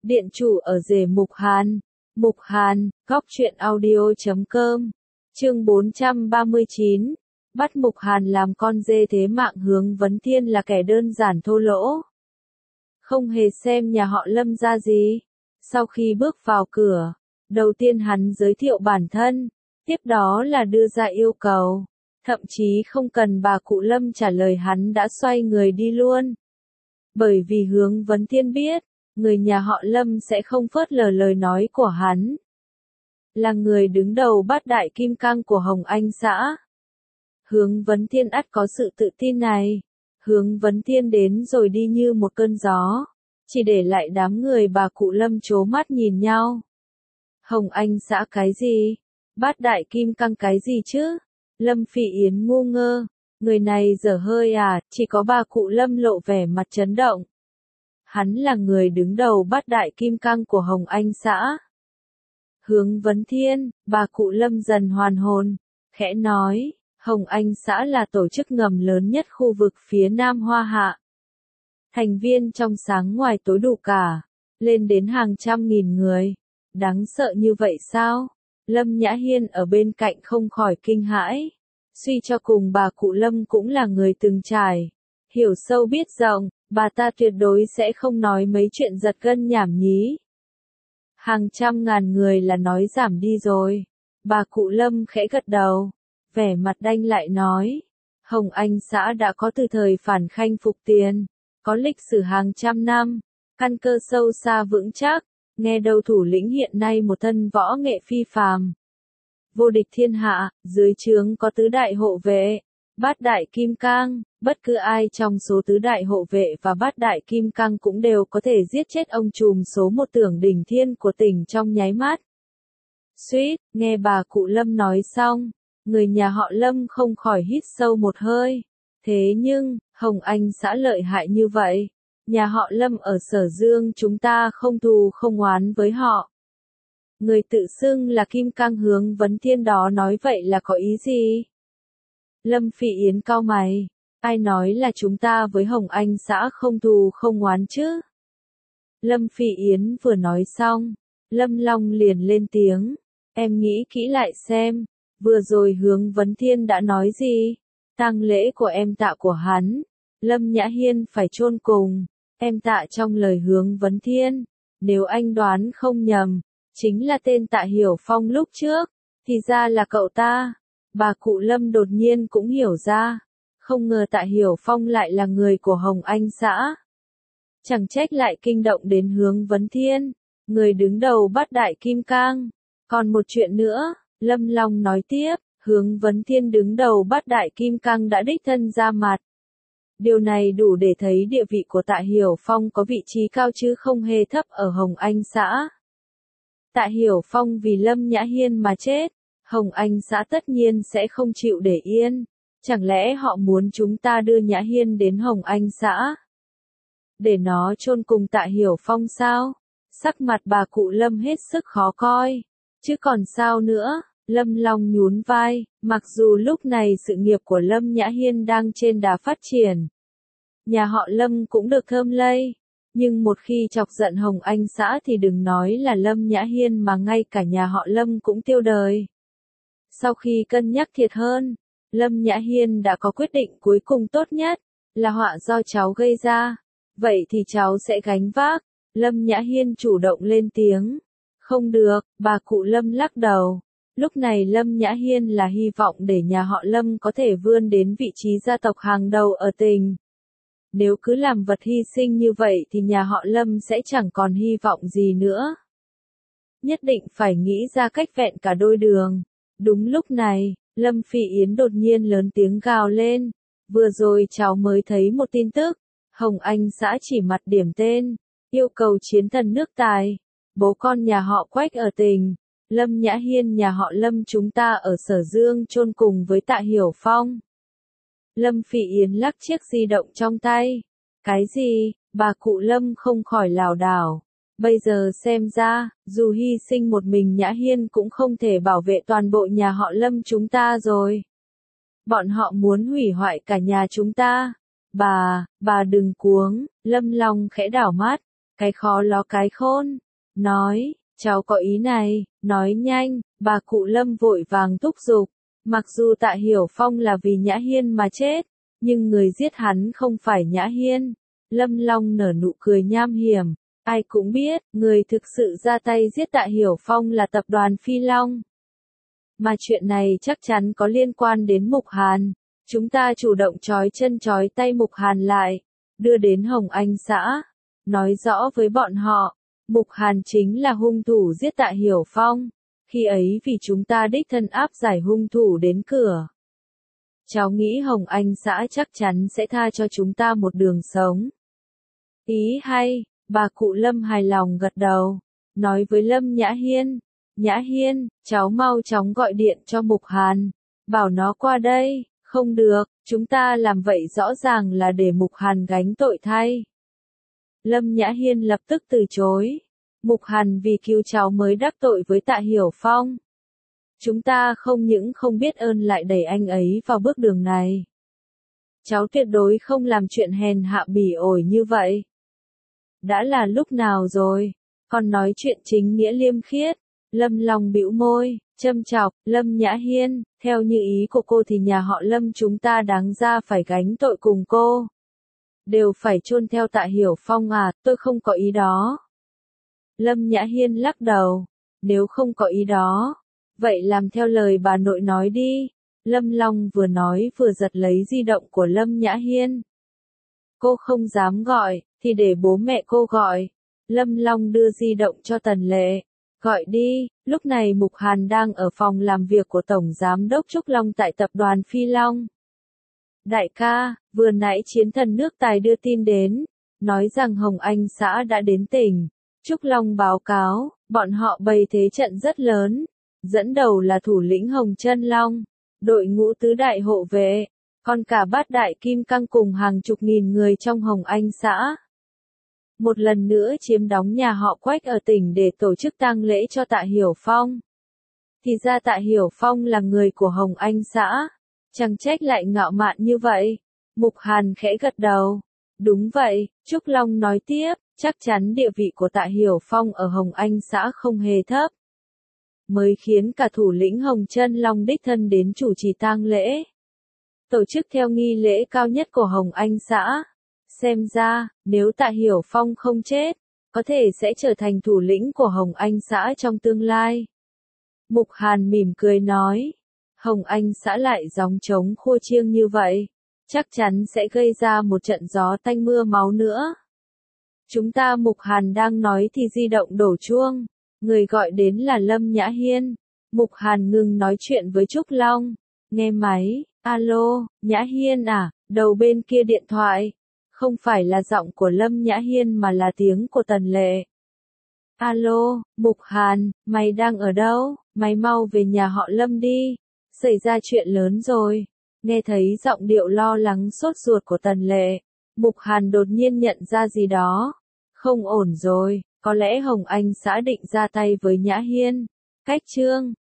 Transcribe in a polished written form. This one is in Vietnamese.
Điện chủ ở rể Mục Hàn. Mục Hàn, góc truyện audio.com. Chương 439. Bắt Mục Hàn làm con dê thế mạng. Hướng Vấn Thiên là kẻ đơn giản thô lỗ, không hề xem nhà họ Lâm ra gì. Sau khi bước vào cửa, đầu tiên hắn giới thiệu bản thân, tiếp đó là đưa ra yêu cầu. Thậm chí không cần bà cụ Lâm trả lời, hắn đã xoay người đi luôn. Bởi vì Hướng Vấn Thiên biết, người nhà họ Lâm sẽ không phớt lờ lời nói của hắn. Là người đứng đầu bát đại kim cang của Hồng Anh xã. Hướng Vấn Thiên ắt có sự tự tin này. Hướng Vấn Thiên đến rồi đi như một cơn gió, chỉ để lại đám người bà cụ Lâm trố mắt nhìn nhau. Hồng Anh xã cái gì? Bát đại kim cang cái gì chứ? Lâm Phỉ Yến ngu ngơ, người này dở hơi à? Chỉ có bà cụ Lâm lộ vẻ mặt chấn động. Hắn là người đứng đầu bát đại kim cang của Hồng Anh xã. Hướng Vấn Thiên, bà cụ Lâm dần hoàn hồn, khẽ nói, Hồng Anh xã là tổ chức ngầm lớn nhất khu vực phía Nam Hoa Hạ. Thành viên trong sáng ngoài tối đủ cả, lên đến hàng trăm nghìn người. Đáng sợ như vậy sao? Lâm Nhã Hiên ở bên cạnh không khỏi kinh hãi. Suy cho cùng bà cụ Lâm cũng là người từng trải, hiểu sâu biết rộng, bà ta tuyệt đối sẽ không nói mấy chuyện giật gân nhảm nhí. Hàng trăm ngàn người là nói giảm đi rồi. Bà cụ Lâm khẽ gật đầu, vẻ mặt đanh lại nói, Hồng Anh xã đã có từ thời Phản Khanh Phục Tiền, có lịch sử hàng trăm năm, căn cơ sâu xa vững chắc, nghe đầu thủ lĩnh hiện nay một thân võ nghệ phi phàm, vô địch thiên hạ, dưới trướng có tứ đại hộ vệ, bát đại kim cang, bất cứ ai trong số tứ đại hộ vệ và bát đại kim cang cũng đều có thể giết chết ông trùm số một Tưởng Đỉnh Thiên của tỉnh trong nháy mắt. Suýt, nghe bà cụ Lâm nói xong, người nhà họ Lâm không khỏi hít sâu một hơi. Thế nhưng, Hồng Anh xã lợi hại như vậy, nhà họ Lâm ở Sở Dương chúng ta không thù không oán với họ. Người tự xưng là Kim Cang Hướng Vấn Thiên đó nói vậy là có ý gì? Lâm Phỉ Yến cau mày, ai nói là chúng ta với Hồng Anh xã không thù không oán chứ? Lâm Phỉ Yến vừa nói xong, Lâm Long liền lên tiếng, em nghĩ kỹ lại xem, vừa rồi Hướng Vấn Thiên đã nói gì? Tang lễ của em Tạ của hắn, Lâm Nhã Hiên phải chôn cùng. Em Tạ trong lời Hướng Vấn Thiên, nếu anh đoán không nhầm, chính là tên Tạ Hiểu Phong lúc trước, thì ra là cậu ta. Bà cụ Lâm đột nhiên cũng hiểu ra, không ngờ Tạ Hiểu Phong lại là người của Hồng Anh xã. Chẳng trách lại kinh động đến Hướng Vấn Thiên, người đứng đầu bát đại kim cang. Còn một chuyện nữa, Lâm Long nói tiếp, Hướng Vấn Thiên đứng đầu bát đại kim cang đã đích thân ra mặt. Điều này đủ để thấy địa vị của Tạ Hiểu Phong có vị trí cao chứ không hề thấp ở Hồng Anh xã. Tạ Hiểu Phong vì Lâm Nhã Hiên mà chết, Hồng Anh xã tất nhiên sẽ không chịu để yên. Chẳng lẽ họ muốn chúng ta đưa Nhã Hiên đến Hồng Anh xã để nó chôn cùng Tạ Hiểu Phong sao? Sắc mặt bà cụ Lâm hết sức khó coi. Chứ còn sao nữa? Lâm Long nhún vai, mặc dù lúc này sự nghiệp của Lâm Nhã Hiên đang trên đà phát triển, nhà họ Lâm cũng được thơm lây, nhưng một khi chọc giận Hồng Anh xã thì đừng nói là Lâm Nhã Hiên mà ngay cả nhà họ Lâm cũng tiêu đời. Sau khi cân nhắc thiệt hơn, Lâm Nhã Hiên đã có quyết định cuối cùng tốt nhất, là họa do cháu gây ra, vậy thì cháu sẽ gánh vác. Lâm Nhã Hiên chủ động lên tiếng. Không được, bà cụ Lâm lắc đầu. Lúc này Lâm Nhã Hiên là hy vọng để nhà họ Lâm có thể vươn đến vị trí gia tộc hàng đầu ở tỉnh. Nếu cứ làm vật hy sinh như vậy thì nhà họ Lâm sẽ chẳng còn hy vọng gì nữa. Nhất định phải nghĩ ra cách vẹn cả đôi đường. Đúng lúc này, Lâm Phỉ Yến đột nhiên lớn tiếng gào lên. Vừa rồi cháu mới thấy một tin tức. Hồng Anh xã chỉ mặt điểm tên, yêu cầu chiến thần nước Tài. Bố con nhà họ Quách ở tỉnh. Lâm Nhã Hiên nhà họ Lâm chúng ta ở Sở Dương chôn cùng với Tạ Hiểu Phong. Lâm Phỉ Yến lắc chiếc di động trong tay. Cái gì? Bà cụ Lâm không khỏi lảo đảo. Bây giờ xem ra, dù hy sinh một mình Nhã Hiên cũng không thể bảo vệ toàn bộ nhà họ Lâm chúng ta rồi. Bọn họ muốn hủy hoại cả nhà chúng ta. Bà đừng cuống, Lâm Long khẽ đảo mắt. Cái khó ló cái khôn. Nói, cháu có ý này, nói nhanh, bà cụ Lâm vội vàng thúc giục. Mặc dù Tạ Hiểu Phong là vì Nhã Hiên mà chết, nhưng người giết hắn không phải Nhã Hiên. Lâm Long nở nụ cười nham hiểm. Ai cũng biết, người thực sự ra tay giết Tạ Hiểu Phong là tập đoàn Phi Long. Mà chuyện này chắc chắn có liên quan đến Mục Hàn. Chúng ta chủ động trói chân trói tay Mục Hàn lại, đưa đến Hồng Anh xã. Nói rõ với bọn họ, Mục Hàn chính là hung thủ giết Tạ Hiểu Phong. Khi ấy vì chúng ta đích thân áp giải hung thủ đến cửa. Cháu nghĩ Hồng Anh xã chắc chắn sẽ tha cho chúng ta một đường sống. Ý hay, bà cụ Lâm hài lòng gật đầu. Nói với Lâm Nhã Hiên. Nhã Hiên, cháu mau chóng gọi điện cho Mục Hàn. Bảo nó qua đây. Không được, chúng ta làm vậy rõ ràng là để Mục Hàn gánh tội thay. Lâm Nhã Hiên lập tức từ chối. Mục Hàn vì cứu cháu mới đắc tội với Tạ Hiểu Phong. Chúng ta không những không biết ơn lại đẩy anh ấy vào bước đường này. Cháu tuyệt đối không làm chuyện hèn hạ bỉ ổi như vậy. Đã là lúc nào rồi, còn nói chuyện chính nghĩa liêm khiết. Lâm Long bĩu môi, châm chọc, Lâm Nhã Hiên, theo như ý của cô thì nhà họ Lâm chúng ta đáng ra phải gánh tội cùng cô. Đều phải chôn theo Tạ Hiểu Phong à, tôi không có ý đó. Lâm Nhã Hiên lắc đầu, nếu không có ý đó, vậy làm theo lời bà nội nói đi. Lâm Long vừa nói vừa giật lấy di động của Lâm Nhã Hiên. Cô không dám gọi, thì để bố mẹ cô gọi. Lâm Long đưa di động cho Tần Lệ. Gọi đi, lúc này Mục Hàn đang ở phòng làm việc của Tổng Giám đốc Trúc Long tại tập đoàn Phi Long. Đại ca, vừa nãy chiến thần nước Tài đưa tin đến, nói rằng Hồng Anh xã đã đến tỉnh. Trúc Long báo cáo, bọn họ bày thế trận rất lớn, dẫn đầu là thủ lĩnh Hồng Chân Long, đội ngũ tứ đại hộ vệ, còn cả bát đại kim cang cùng hàng chục nghìn người trong Hồng Anh xã. Một lần nữa chiếm đóng nhà họ Quách ở tỉnh để tổ chức tang lễ cho Tạ Hiểu Phong. Thì ra Tạ Hiểu Phong là người của Hồng Anh xã, chẳng trách lại ngạo mạn như vậy. Mục Hàn khẽ gật đầu. Đúng vậy, Trúc Long nói tiếp, chắc chắn địa vị của Tạ Hiểu Phong ở Hồng Anh xã không hề thấp. Mới khiến cả thủ lĩnh Hồng Chân Long đích thân đến chủ trì tang lễ. Tổ chức theo nghi lễ cao nhất của Hồng Anh xã. Xem ra, nếu Tạ Hiểu Phong không chết, có thể sẽ trở thành thủ lĩnh của Hồng Anh xã trong tương lai. Mục Hàn mỉm cười nói, Hồng Anh xã lại gióng trống khua chiêng như vậy, chắc chắn sẽ gây ra một trận gió tanh mưa máu nữa. Chúng ta Mục Hàn đang nói thì di động đổ chuông, người gọi đến là Lâm Nhã Hiên. Mục Hàn ngừng nói chuyện với Trúc Long, nghe máy, alo, Nhã Hiên à, đầu bên kia điện thoại. Không phải là giọng của Lâm Nhã Hiên mà là tiếng của Tần Lệ. Alo, Mục Hàn, mày đang ở đâu? Mày mau về nhà họ Lâm đi. Xảy ra chuyện lớn rồi. Nghe thấy giọng điệu lo lắng sốt ruột của Tần Lệ. Mục Hàn đột nhiên nhận ra gì đó. Không ổn rồi, có lẽ Hồng Anh xã định ra tay với Nhã Hiên. Cách chương